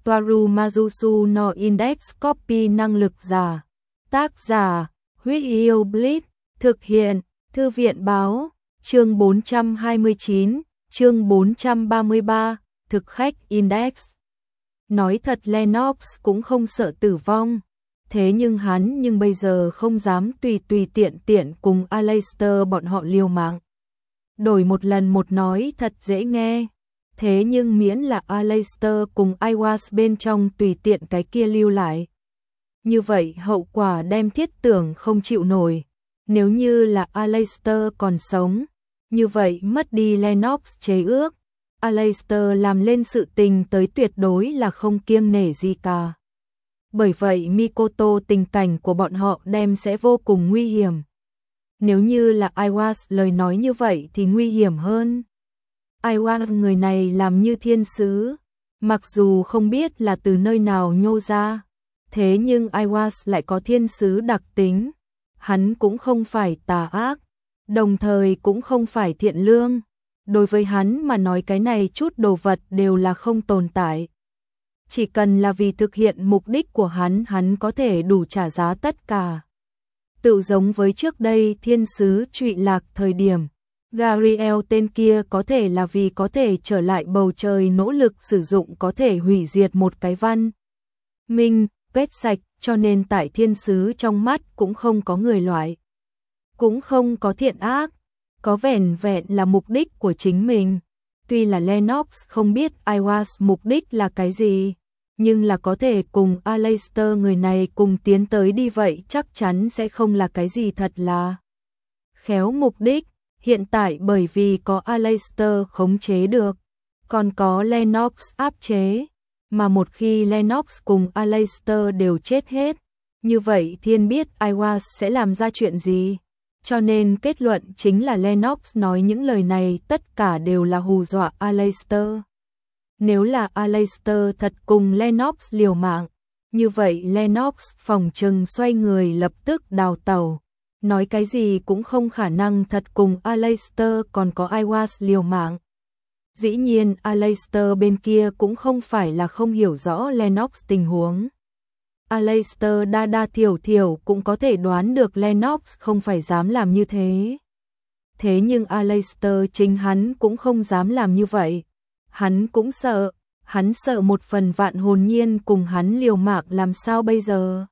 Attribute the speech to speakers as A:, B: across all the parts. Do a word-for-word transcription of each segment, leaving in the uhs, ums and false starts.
A: Toaru Majusu no Index Copy năng lực giả. Tác giả, Huyết Yêu Blitz, thực hiện, Thư viện báo, chương bốn trăm hai mươi chín, chương bốn trăm ba mươi ba, thực khách Index. Nói thật Lennox cũng không sợ tử vong, thế nhưng hắn nhưng bây giờ không dám tùy tùy tiện tiện cùng Aleister bọn họ liều mạng. Đổi một lần một nói thật dễ nghe, thế nhưng miễn là Aleister cùng Aiwass bên trong tùy tiện cái kia lưu lại. Như vậy hậu quả đem thiết tưởng không chịu nổi, nếu như là Aleister còn sống, như vậy mất đi Lennox chế ước, Aleister làm lên sự tình tới tuyệt đối là không kiêng nể gì cả. Bởi vậy Mikoto tình cảnh của bọn họ đem sẽ vô cùng nguy hiểm. Nếu như là Aiwass lời nói như vậy thì nguy hiểm hơn. Aiwass người này làm như thiên sứ, mặc dù không biết là từ nơi nào nhô ra, thế nhưng Aiwass lại có thiên sứ đặc tính. Hắn cũng không phải tà ác, đồng thời cũng không phải thiện lương. Đối với hắn mà nói cái này chút đồ vật đều là không tồn tại. Chỉ cần là vì thực hiện mục đích của hắn, hắn có thể đủ trả giá tất cả. Tự giống với trước đây thiên sứ trụy lạc thời điểm, Gariel tên kia có thể là vì có thể trở lại bầu trời nỗ lực sử dụng có thể hủy diệt một cái văn minh, quét sạch, cho nên tại thiên sứ trong mắt cũng không có người loại. Cũng không có thiện ác, có vẻn vẹn là mục đích của chính mình. Tuy là Lennox không biết Aiwass mục đích là cái gì, nhưng là có thể cùng Aleister người này cùng tiến tới đi vậy chắc chắn sẽ không là cái gì thật là khéo mục đích. Hiện tại bởi vì có Aleister khống chế được, còn có Lennox áp chế, mà một khi Lennox cùng Aleister đều chết hết, như vậy thiên biết Aiwass sẽ làm ra chuyện gì. Cho nên kết luận chính là Lennox nói những lời này tất cả đều là hù dọa Aleister. Nếu là Aleister thật cùng Lennox liều mạng, như vậy Lennox phòng trừng xoay người lập tức đào tẩu. Nói cái gì cũng không khả năng thật cùng Aleister còn có Aiwass liều mạng. Dĩ nhiên Aleister bên kia cũng không phải là không hiểu rõ Lennox tình huống. Aleister đa đa thiểu thiểu cũng có thể đoán được Lennox không phải dám làm như thế. Thế nhưng Aleister chính hắn cũng không dám làm như vậy. Hắn cũng sợ, hắn sợ một phần vạn hồn nhiên cùng hắn liều mạng làm sao bây giờ.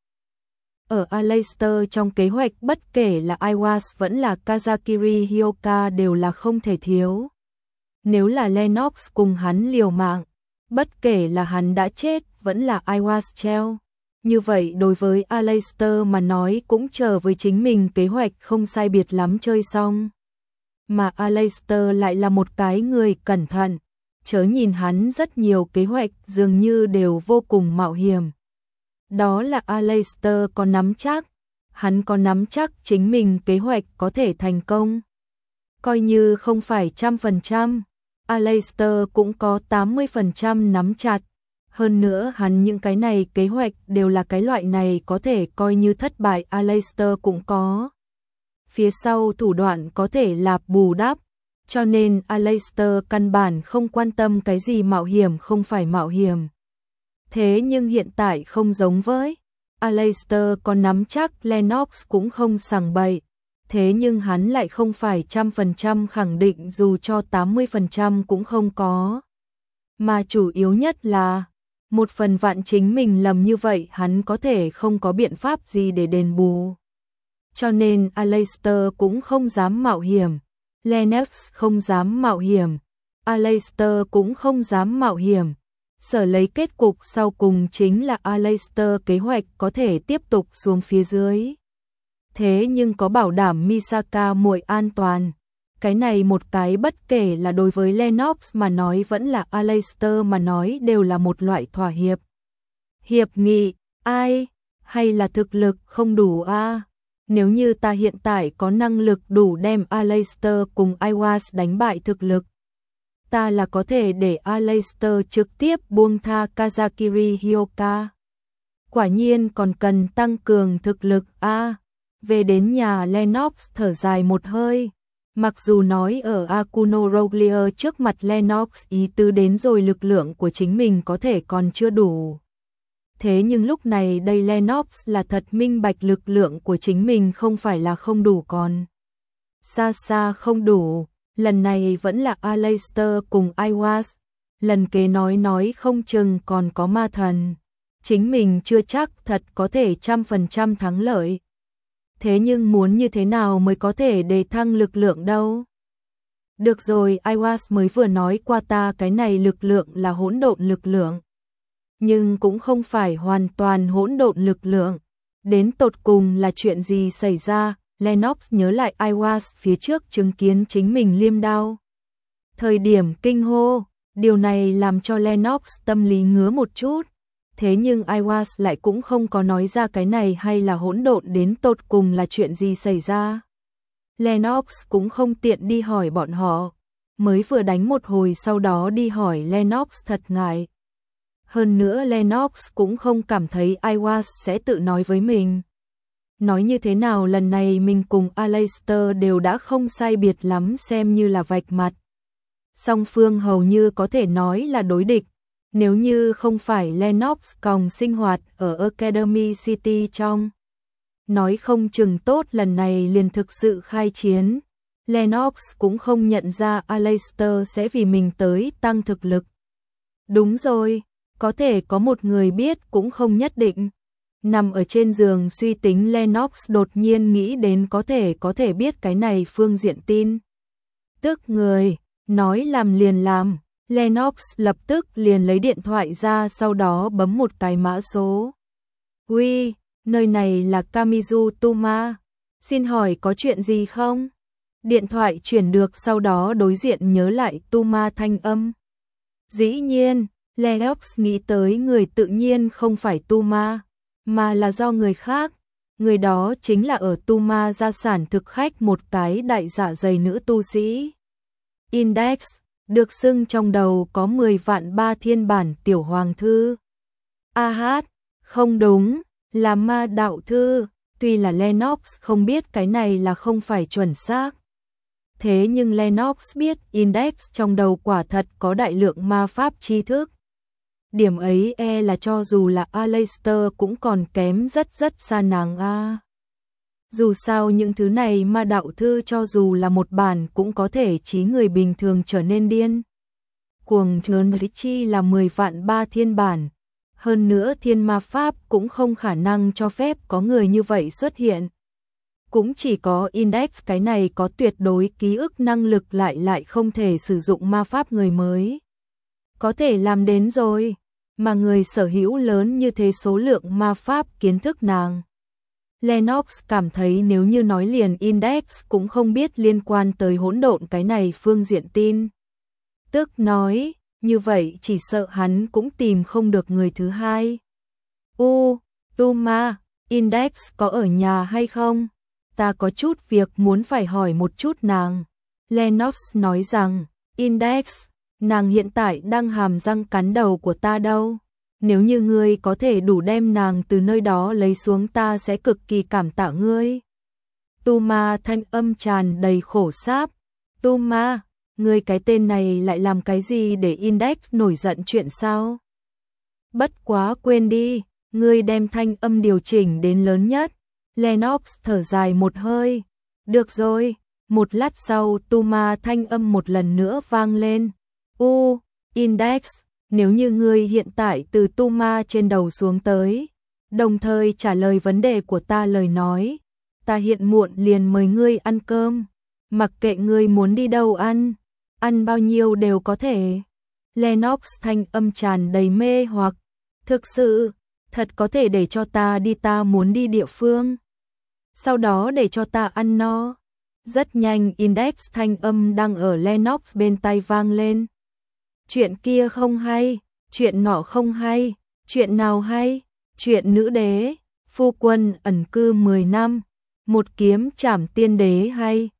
A: Ở Aleister trong kế hoạch bất kể là Aiwass vẫn là Kazakiri Hyoka đều là không thể thiếu. Nếu là Lennox cùng hắn liều mạng, bất kể là hắn đã chết vẫn là Aiwass treo, như vậy đối với Aleister mà nói cũng chờ với chính mình kế hoạch không sai biệt lắm chơi xong. Mà Aleister lại là một cái người cẩn thận, chớ nhìn hắn rất nhiều kế hoạch dường như đều vô cùng mạo hiểm. Đó là Aleister có nắm chắc, hắn có nắm chắc chính mình kế hoạch có thể thành công. Coi như không phải trăm phần trăm, Aleister cũng có tám mươi phần trăm nắm chặt. Hơn nữa hắn những cái này kế hoạch đều là cái loại này có thể coi như thất bại Aleister cũng có. Phía sau thủ đoạn có thể lạp bù đắp, cho nên Aleister căn bản không quan tâm cái gì mạo hiểm không phải mạo hiểm. Thế nhưng hiện tại không giống với, Aleister có nắm chắc Lennox cũng không sằng bậy, thế nhưng hắn lại không phải trăm phần trăm khẳng định dù cho tám mươi phần trăm cũng không có. Mà chủ yếu nhất là, một phần vạn chính mình lầm như vậy hắn có thể không có biện pháp gì để đền bù. Cho nên Aleister cũng không dám mạo hiểm, Lennox không dám mạo hiểm, Aleister cũng không dám mạo hiểm. Sở lấy kết cục sau cùng chính là Aleister kế hoạch có thể tiếp tục xuống phía dưới. Thế nhưng có bảo đảm Misaka muội an toàn. Cái này một cái bất kể là đối với Lennox mà nói vẫn là Aleister mà nói đều là một loại thỏa hiệp. Hiệp nghị, ai? Hay là thực lực không đủ a? À? Nếu như ta hiện tại có năng lực đủ đem Aleister cùng Aiwass đánh bại thực lực, ta là có thể để Aleister trực tiếp buông tha Kazakiri Hyoka. Quả nhiên còn cần tăng cường thực lực a. À, về đến nhà Lennox thở dài một hơi, Mặc dù nói ở Akuno Roglier trước mặt Lennox ý tứ đến rồi lực lượng của chính mình có thể còn chưa đủ. Thế nhưng lúc này đây Lennox là thật minh bạch lực lượng của chính mình không phải là không đủ còn. Xa xa không đủ, lần này vẫn là Aleister cùng Iwas, lần kế nói nói không chừng còn có ma thần. Chính mình chưa chắc thật có thể trăm phần trăm thắng lợi. Thế nhưng muốn như thế nào mới có thể đề thăng lực lượng đâu? Được rồi, Iwas mới vừa nói qua ta cái này lực lượng là hỗn độn lực lượng. Nhưng cũng không phải hoàn toàn hỗn độn lực lượng. Đến tột cùng là chuyện gì xảy ra? Lennox nhớ lại Iwas phía trước chứng kiến chính mình liêm đao. Thời điểm kinh hô, điều này làm cho Lennox tâm lý ngứa một chút. Thế nhưng Iwas lại cũng không có nói ra cái này hay là hỗn độn đến tột cùng là chuyện gì xảy ra. Lennox cũng không tiện đi hỏi bọn họ, mới vừa đánh một hồi sau đó đi hỏi Lennox thật ngại. Hơn nữa Lennox cũng không cảm thấy Iwas sẽ tự nói với mình. Nói như thế nào lần này mình cùng Aleister đều đã không sai biệt lắm xem như là vạch mặt. Song phương hầu như có thể nói là đối địch. Nếu như không phải Lennox còn sinh hoạt ở Academy City trong. Nói không chừng tốt lần này liền thực sự khai chiến. Lennox cũng không nhận ra Aleister sẽ vì mình tới tăng thực lực. Đúng rồi, có thể có một người biết cũng không nhất định. Nằm ở trên giường suy tính Lennox đột nhiên nghĩ đến có thể có thể biết cái này phương diện tin. Tức người, nói làm liền làm. Lennox lập tức liền lấy điện thoại ra sau đó bấm một cái mã số. Uy, nơi này là Kamizu Tuma. Xin hỏi có chuyện gì không? Điện thoại chuyển được sau đó đối diện nhớ lại Tuma thanh âm. Dĩ nhiên, Lennox nghĩ tới người tự nhiên không phải Tuma, mà là do người khác. Người đó chính là ở Tuma gia sản thực khách một cái đại dạ dày nữ tu sĩ. Index. Được xưng trong đầu có mười vạn ba thiên bản tiểu hoàng thư. A hát, không đúng, là ma đạo thư, tuy là Lennox không biết cái này là không phải chuẩn xác. Thế nhưng Lennox biết Index trong đầu quả thật có đại lượng ma pháp tri thức. Điểm ấy e là cho dù là Aleister cũng còn kém rất rất xa nàng a. Dù sao những thứ này ma đạo thư cho dù là một bản cũng có thể trí người bình thường trở nên điên. Cuồng ngớn chi là mười vạn ba thiên bản. Hơn nữa thiên ma pháp cũng không khả năng cho phép có người như vậy xuất hiện. Cũng chỉ có Index cái này có tuyệt đối ký ức năng lực lại lại không thể sử dụng ma pháp người mới. Có thể làm đến rồi, mà người sở hữu lớn như thế số lượng ma pháp kiến thức nàng. Lennox cảm thấy nếu như nói liền Index cũng không biết liên quan tới hỗn độn cái này phương diện tin. Tức nói, như vậy chỉ sợ hắn cũng tìm không được người thứ hai. U, Tuma, Index có ở nhà hay không? Ta có chút việc muốn phải hỏi một chút nàng. Lennox nói rằng, Index, nàng hiện tại đang hàm răng cắn đầu của ta đâu. Nếu như ngươi có thể đủ đem nàng từ nơi đó lấy xuống ta sẽ cực kỳ cảm tạ ngươi. Tuma thanh âm tràn đầy khổ sáp. Tuma, ngươi cái tên này lại làm cái gì để Index nổi giận chuyện sao? Bất quá quên đi, ngươi đem thanh âm điều chỉnh đến lớn nhất. Lennox thở dài một hơi. Được rồi, một lát sau Tuma thanh âm một lần nữa vang lên. U, Index. Nếu như ngươi hiện tại từ Tuma trên đầu xuống tới, đồng thời trả lời vấn đề của ta lời nói, ta hiện muộn liền mời ngươi ăn cơm, mặc kệ ngươi muốn đi đâu ăn, ăn bao nhiêu đều có thể. Lennox thanh âm tràn đầy mê hoặc, thực sự, thật có thể để cho ta đi ta muốn đi địa phương, sau đó để cho ta ăn no. Rất nhanh Index thanh âm đang ở Lennox bên tai vang lên. Chuyện kia không hay, chuyện nọ không hay, chuyện nào hay, chuyện nữ đế, phu quân ẩn cư mười năm, một kiếm trảm tiên đế hay,